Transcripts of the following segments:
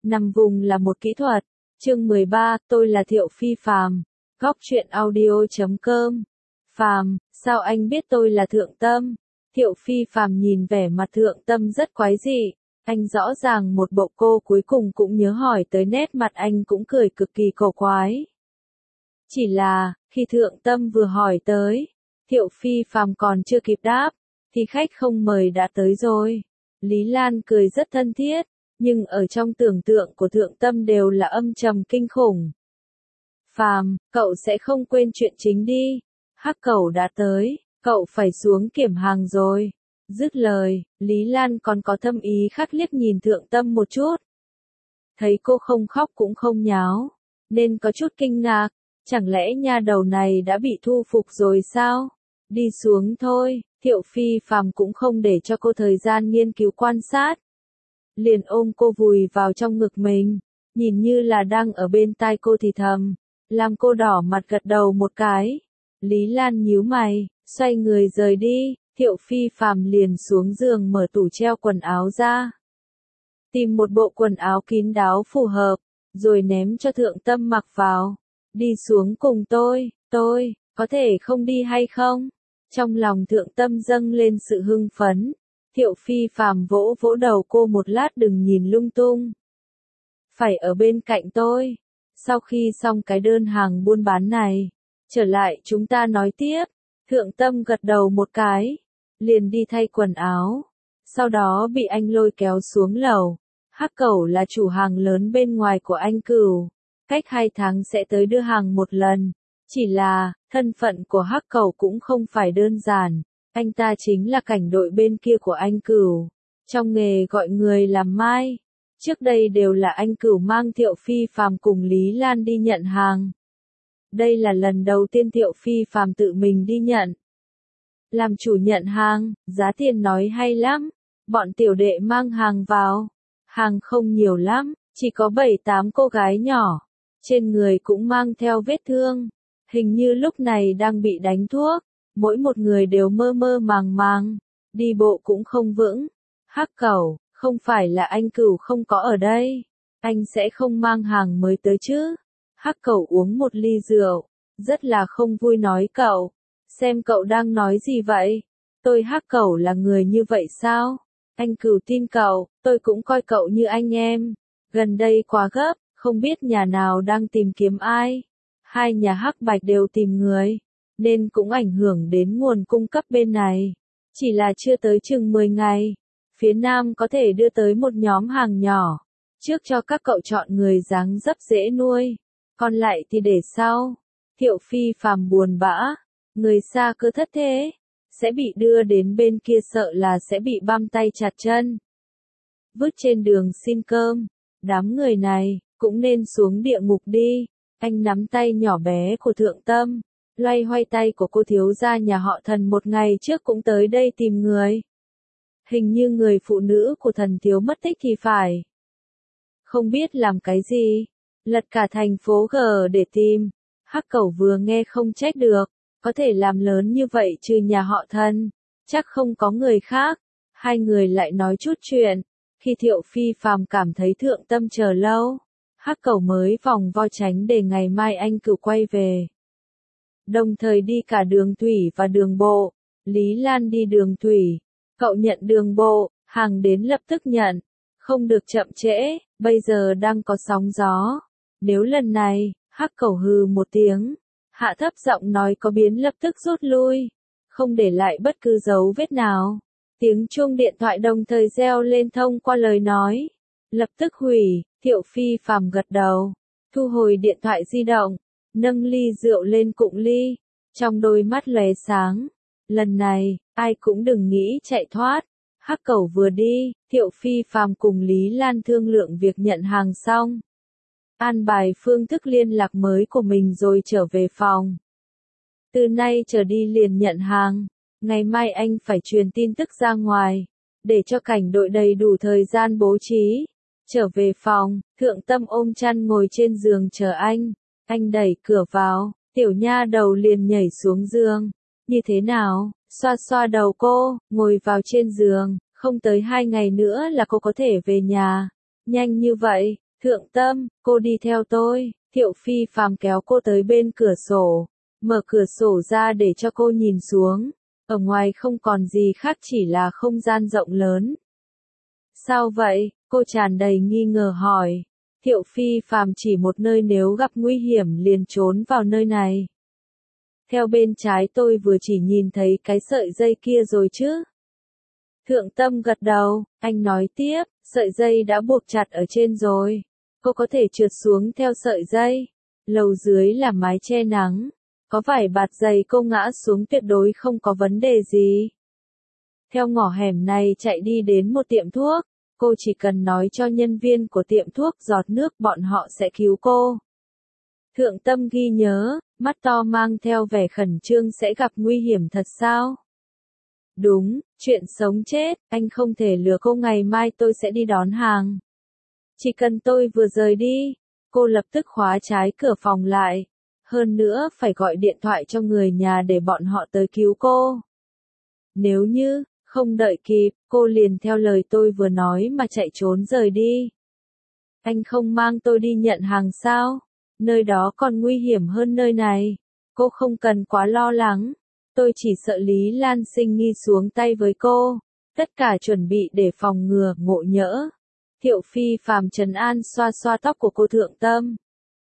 Nằm vùng là một kỹ thuật. Chương 13, tôi là Thiệu Phi Phàm. Góc truyện audio.com. Phàm, sao anh biết tôi là Thượng Tâm? Thiệu Phi Phàm nhìn vẻ mặt Thượng Tâm rất quái dị. Anh rõ ràng một bộ cô cuối cùng cũng nhớ hỏi tới nét mặt anh cũng cười cực kỳ cổ quái. Chỉ là, khi Thượng Tâm vừa hỏi tới, Thiệu Phi Phàm còn chưa kịp đáp, thì khách không mời đã tới rồi. Lý Lan cười rất thân thiết, nhưng ở trong tưởng tượng của Thượng Tâm đều là âm trầm kinh khủng. Phàm, cậu sẽ không quên chuyện chính đi. Hắc Cẩu đã tới, cậu phải xuống kiểm hàng rồi. Dứt lời, Lý Lan còn có thâm ý khắc liếc nhìn Thượng Tâm một chút. Thấy cô không khóc cũng không nháo, nên có chút kinh ngạc. Chẳng lẽ nha đầu này đã bị thu phục rồi sao? Đi xuống thôi. Thiệu Phi Phàm cũng không để cho cô thời gian nghiên cứu quan sát. Liền ôm cô vùi vào trong ngực mình, nhìn như là đang ở bên tai cô thì thầm, làm cô đỏ mặt gật đầu một cái. Lý Lan nhíu mày, xoay người rời đi. Thiệu Phi Phàm liền xuống giường mở tủ treo quần áo ra, tìm một bộ quần áo kín đáo phù hợp, rồi ném cho Thượng Tâm mặc vào. Đi xuống cùng tôi, có thể không đi hay không? Trong lòng Thượng Tâm dâng lên sự hưng phấn. Thiệu Phi Phàm vỗ vỗ đầu cô một lát, đừng nhìn lung tung. Phải ở bên cạnh tôi. Sau khi xong cái đơn hàng buôn bán này, trở lại chúng ta nói tiếp. Thượng Tâm gật đầu một cái, liền đi thay quần áo. Sau đó bị anh lôi kéo xuống lầu. Hắc Cẩu là chủ hàng lớn bên ngoài của anh Cửu. Cách 2 tháng sẽ tới đưa hàng một lần. Chỉ là, thân phận của Hắc Cẩu cũng không phải đơn giản. Anh ta chính là cảnh đội bên kia của anh Cửu. Trong nghề gọi người làm mai. Trước đây đều là anh Cửu mang Thiệu Phi Phàm cùng Lý Lan đi nhận hàng. Đây là lần đầu tiên Thiệu Phi Phàm tự mình đi nhận. Làm chủ nhận hàng, giá tiền nói hay lắm. Bọn tiểu đệ mang hàng vào. Hàng không nhiều lắm, chỉ có 7-8 cô gái nhỏ. Trên người cũng mang theo vết thương. Hình như lúc này đang bị đánh thuốc. Mỗi một người đều mơ mơ màng màng. Đi bộ cũng không vững. Hắc Cẩu, không phải là anh Cửu không có ở đây. Anh sẽ không mang hàng mới tới chứ. Hắc Cẩu uống một ly rượu. Rất là không vui nói cậu. Xem cậu đang nói gì vậy? Tôi Hắc Cẩu là người như vậy sao? Anh Cửu tin cậu, tôi cũng coi cậu như anh em. Gần đây quá gấp, không biết nhà nào đang tìm kiếm ai. Hai nhà Hắc Bạch đều tìm người, nên cũng ảnh hưởng đến nguồn cung cấp bên này. Chỉ là chưa tới chừng 10 ngày, phía Nam có thể đưa tới một nhóm hàng nhỏ. Trước cho các cậu chọn người dáng dấp dễ nuôi, còn lại thì để sau. Thiệu Phi Phàm buồn bã, người xa cơ thất thế, sẽ bị đưa đến bên kia sợ là sẽ bị băm tay chặt chân. Vứt trên đường xin cơm, đám người này, cũng nên xuống địa ngục đi. Anh nắm tay nhỏ bé của Thượng Tâm, loay hoay tay của cô thiếu gia nhà họ Thần một ngày trước cũng tới đây tìm người. Hình như người phụ nữ của Thần thiếu mất tích thì phải. Không biết làm cái gì, lật cả thành phố G để tìm. Hắc Cẩu vừa nghe không trách được, có thể làm lớn như vậy trừ nhà họ Thần, chắc không có người khác. Hai người lại nói chút chuyện. Khi Thiệu Phi Phàm cảm thấy Thượng Tâm chờ lâu, Hắc Cẩu mới vòng vo tránh để ngày mai anh Cửu quay về. Đồng thời đi cả đường thủy và đường bộ. Lý Lan đi đường thủy, cậu nhận đường bộ, hàng đến lập tức nhận, không được chậm trễ, bây giờ đang có sóng gió. Nếu lần này, Hắc Cẩu hừ một tiếng, hạ thấp giọng nói có biến lập tức rút lui, không để lại bất cứ dấu vết nào. Tiếng chuông điện thoại đồng thời reo lên thông qua lời nói. Lập tức hủy. Thiệu Phi Phàm gật đầu, thu hồi điện thoại di động, nâng ly rượu lên cụng ly, trong đôi mắt lóe sáng. Lần này, ai cũng đừng nghĩ chạy thoát. Hắc Cẩu vừa đi, Thiệu Phi Phàm cùng Lý Lan thương lượng việc nhận hàng xong, an bài phương thức liên lạc mới của mình rồi trở về phòng. Từ nay trở đi liền nhận hàng, ngày mai anh phải truyền tin tức ra ngoài, để cho cảnh đội đầy đủ thời gian bố trí. Trở về phòng, Thượng Tâm ôm chăn ngồi trên giường chờ anh đẩy cửa vào, tiểu nha đầu liền nhảy xuống giường. Như thế nào? Xoa xoa đầu cô, ngồi vào trên giường, không tới 2 ngày nữa là cô có thể về nhà. Nhanh như vậy, Thượng Tâm, cô đi theo tôi. Thiệu Phi Phàm kéo cô tới bên cửa sổ, mở cửa sổ ra để cho cô nhìn xuống. Ở ngoài không còn gì khác chỉ là không gian rộng lớn. Sao vậy? Cô tràn đầy nghi ngờ hỏi. Thiệu Phi Phàm chỉ một nơi, nếu gặp nguy hiểm liền trốn vào nơi này. Theo bên trái tôi vừa chỉ nhìn thấy cái sợi dây kia rồi chứ. Thượng Tâm gật đầu, anh nói tiếp, sợi dây đã buộc chặt ở trên rồi. Cô có thể trượt xuống theo sợi dây. Lầu dưới là mái che nắng. Có vải bạt dày cô ngã xuống tuyệt đối không có vấn đề gì. Theo ngõ hẻm này chạy đi đến một tiệm thuốc. Cô chỉ cần nói cho nhân viên của tiệm thuốc giọt nước, bọn họ sẽ cứu cô. Thượng Tâm ghi nhớ, mắt to mang theo vẻ khẩn trương, sẽ gặp nguy hiểm thật sao? Đúng, chuyện sống chết, anh không thể lừa cô, ngày mai tôi sẽ đi đón hàng. Chỉ cần tôi vừa rời đi, cô lập tức khóa trái cửa phòng lại. Hơn nữa phải gọi điện thoại cho người nhà để bọn họ tới cứu cô. Nếu như không đợi kịp, cô liền theo lời tôi vừa nói mà chạy trốn rời đi. Anh không mang tôi đi nhận hàng sao? Nơi đó còn nguy hiểm hơn nơi này. Cô không cần quá lo lắng. Tôi chỉ sợ Lý Lan Sinh nghi xuống tay với cô. Tất cả chuẩn bị để phòng ngừa ngộ nhỡ. Thiệu Phi Phàm trấn an xoa xoa tóc của cô. Thượng Tâm,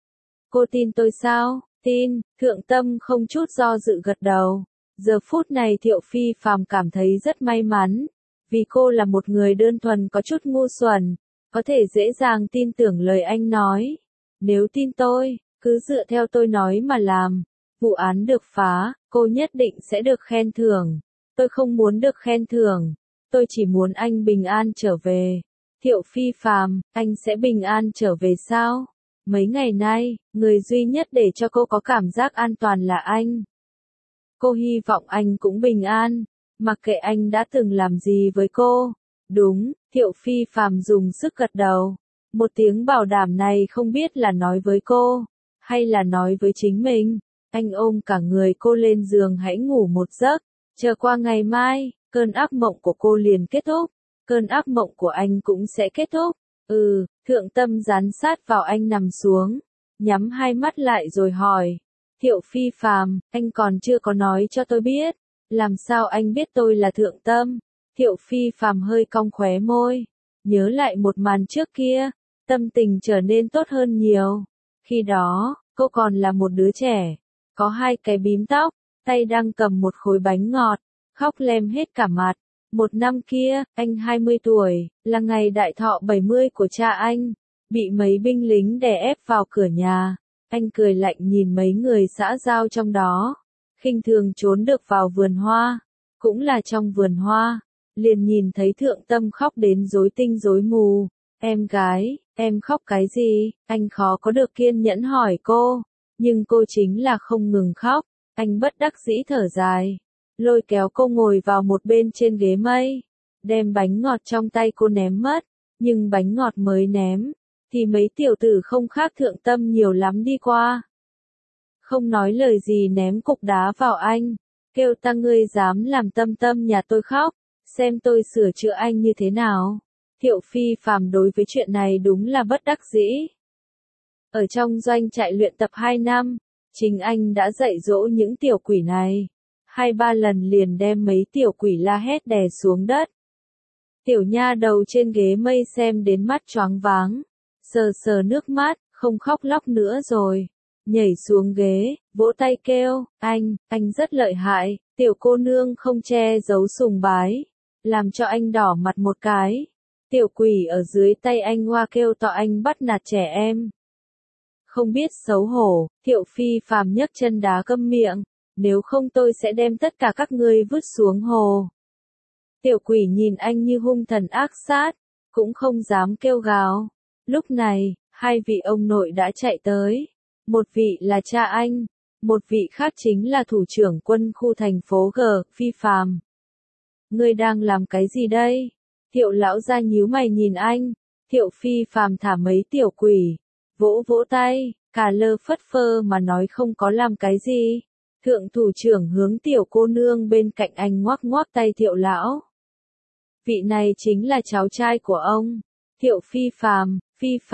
cô tin tôi sao? Tin. Thượng Tâm không chút do dự gật đầu. Giờ phút này Thiệu Phi Phàm cảm thấy rất may mắn. Vì cô là một người đơn thuần có chút ngu xuẩn. Có thể dễ dàng tin tưởng lời anh nói. Nếu tin tôi, cứ dựa theo tôi nói mà làm. Vụ án được phá, cô nhất định sẽ được khen thưởng. Tôi không muốn được khen thưởng. Tôi chỉ muốn anh bình an trở về. Thiệu Phi Phàm, anh sẽ bình an trở về sao? Mấy ngày nay, người duy nhất để cho cô có cảm giác an toàn là anh. Cô hy vọng anh cũng bình an, mặc kệ anh đã từng làm gì với cô. Đúng, Thiệu Phi Phàm dùng sức gật đầu. Một tiếng bảo đảm này không biết là nói với cô, hay là nói với chính mình. Anh ôm cả người cô lên giường, hãy ngủ một giấc, chờ qua ngày mai, cơn ác mộng của cô liền kết thúc. Cơn ác mộng của anh cũng sẽ kết thúc. Thượng Tâm dán sát vào anh nằm xuống, nhắm hai mắt lại rồi hỏi. Thiệu Phi Phàm, anh còn chưa có nói cho tôi biết. Làm sao anh biết tôi là Thượng Tâm? Thiệu Phi Phàm hơi cong khóe môi. Nhớ lại một màn trước kia, tâm tình trở nên tốt hơn nhiều. Khi đó, cô còn là một đứa trẻ, có hai cái bím tóc, tay đang cầm một khối bánh ngọt, khóc lem hết cả mặt. Một năm kia, anh 20 tuổi, là ngày đại thọ 70 của cha anh, bị mấy binh lính đè ép vào cửa nhà. Anh cười lạnh nhìn mấy người xã giao trong đó, khinh thường trốn được vào vườn hoa. Cũng là trong vườn hoa, liền nhìn thấy Thượng Tâm khóc đến rối tinh rối mù. Em gái, em khóc cái gì? Anh khó có được kiên nhẫn hỏi cô, nhưng cô chính là không ngừng khóc. Anh bất đắc dĩ thở dài, lôi kéo cô ngồi vào một bên trên ghế mây, đem bánh ngọt trong tay cô ném mất. Nhưng bánh ngọt mới ném, thì mấy tiểu tử không khác Thượng Tâm nhiều lắm đi qua. Không nói lời gì ném cục đá vào anh, kêu ta ngươi dám làm Tâm Tâm nhà tôi khóc, xem tôi sửa chữa anh như thế nào. Thiệu Phi Phàm đối với chuyện này đúng là bất đắc dĩ. Ở trong doanh trại luyện tập 2 năm, chính anh đã dạy dỗ những tiểu quỷ này. 2-3 lần liền đem mấy tiểu quỷ la hét đè xuống đất. Tiểu nha đầu trên ghế mây xem đến mắt choáng váng, sờ sờ nước mắt, không khóc lóc nữa rồi. Nhảy xuống ghế, vỗ tay kêu, anh rất lợi hại. Tiểu cô nương không che giấu sùng bái, làm cho anh đỏ mặt một cái. Tiểu quỷ ở dưới tay anh hoa kêu to anh bắt nạt trẻ em. Không biết xấu hổ, Thiệu Phi Phàm nhấc chân đá câm miệng, nếu không tôi sẽ đem tất cả các ngươi vứt xuống hồ. Tiểu quỷ nhìn anh như hung thần ác sát, cũng không dám kêu gào. Lúc này, hai vị ông nội đã chạy tới. Một vị là cha anh, một vị khác chính là thủ trưởng quân khu thành phố G. Phi Phàm. Ngươi đang làm cái gì đây? Thiệu lão gia nhíu mày nhìn anh. Thiệu Phi Phàm thả mấy tiểu quỷ, vỗ vỗ tay, cả lơ phất phơ mà nói không có làm cái gì. Thượng thủ trưởng hướng tiểu cô nương bên cạnh anh ngoắc ngoắc tay Thiệu lão. Vị này chính là cháu trai của ông. Thiệu Phi Phàm,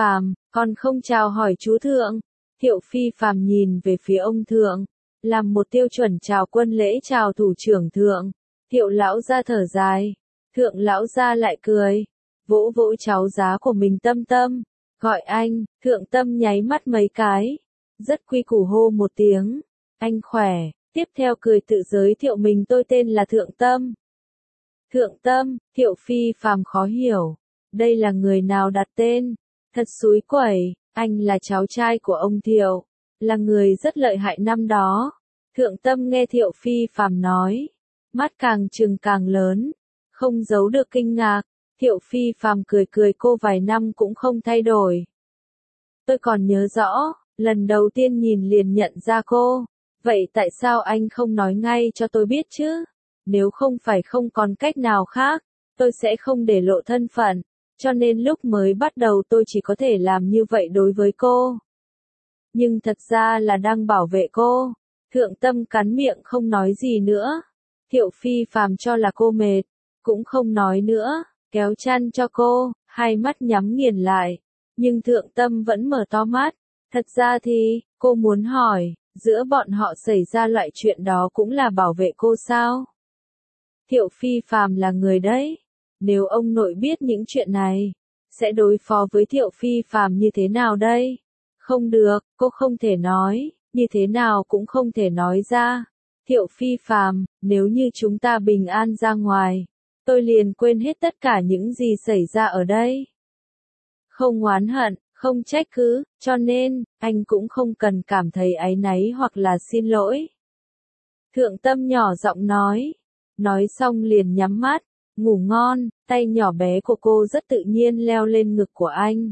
Còn không chào hỏi chú thượng. Thiệu Phi Phàm nhìn về phía ông thượng, làm một tiêu chuẩn chào quân lễ chào thủ trưởng thượng. Thiệu lão gia thở dài, thượng lão gia lại cười, vỗ vỗ cháu giá của mình Tâm Tâm, gọi anh. Thượng Tâm nháy mắt mấy cái, rất quy củ hô một tiếng, anh khỏe, tiếp theo cười tự giới thiệu mình, tôi tên là Thượng Tâm. Thượng Tâm, Thiệu Phi Phàm khó hiểu, đây là người nào đặt tên, thật xúi quẩy, anh là cháu trai của ông Thiệu, là người rất lợi hại năm đó. Thượng Tâm nghe Thiệu Phi Phàm nói, mắt càng trừng càng lớn, không giấu được kinh ngạc. Thiệu Phi Phàm cười cười, cô vài năm cũng không thay đổi. Tôi còn nhớ rõ, lần đầu tiên nhìn liền nhận ra cô, vậy tại sao anh không nói ngay cho tôi biết chứ? Nếu không phải không còn cách nào khác, tôi sẽ không để lộ thân phận, cho nên lúc mới bắt đầu tôi chỉ có thể làm như vậy đối với cô. Nhưng thật ra là đang bảo vệ cô. Thượng Tâm cắn miệng không nói gì nữa. Thiệu Phi Phàm cho là cô mệt, cũng không nói nữa, kéo chăn cho cô, hai mắt nhắm nghiền lại. Nhưng Thượng Tâm vẫn mở to mắt. Thật ra thì, cô muốn hỏi, giữa bọn họ xảy ra loại chuyện đó cũng là bảo vệ cô sao? Thiệu Phi Phàm là người đấy. Nếu ông nội biết những chuyện này, sẽ đối phó với Thiệu Phi Phàm như thế nào đây? Không được, cô không thể nói, như thế nào cũng không thể nói ra. Thiệu Phi Phàm, nếu như chúng ta bình an ra ngoài, tôi liền quên hết tất cả những gì xảy ra ở đây. Không oán hận, không trách cứ, cho nên, anh cũng không cần cảm thấy áy náy hoặc là xin lỗi. Thượng Tâm nhỏ giọng nói xong liền nhắm mắt, ngủ ngon, tay nhỏ bé của cô rất tự nhiên leo lên ngực của anh.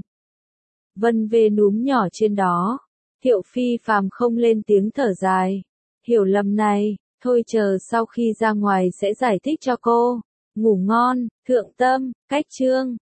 Vân về núm nhỏ trên đó, Thiệu Phi Phàm không lên tiếng, thở dài. Hiểu lầm này, thôi chờ sau khi ra ngoài sẽ giải thích cho cô. Ngủ ngon, Thượng Tâm, cách chương.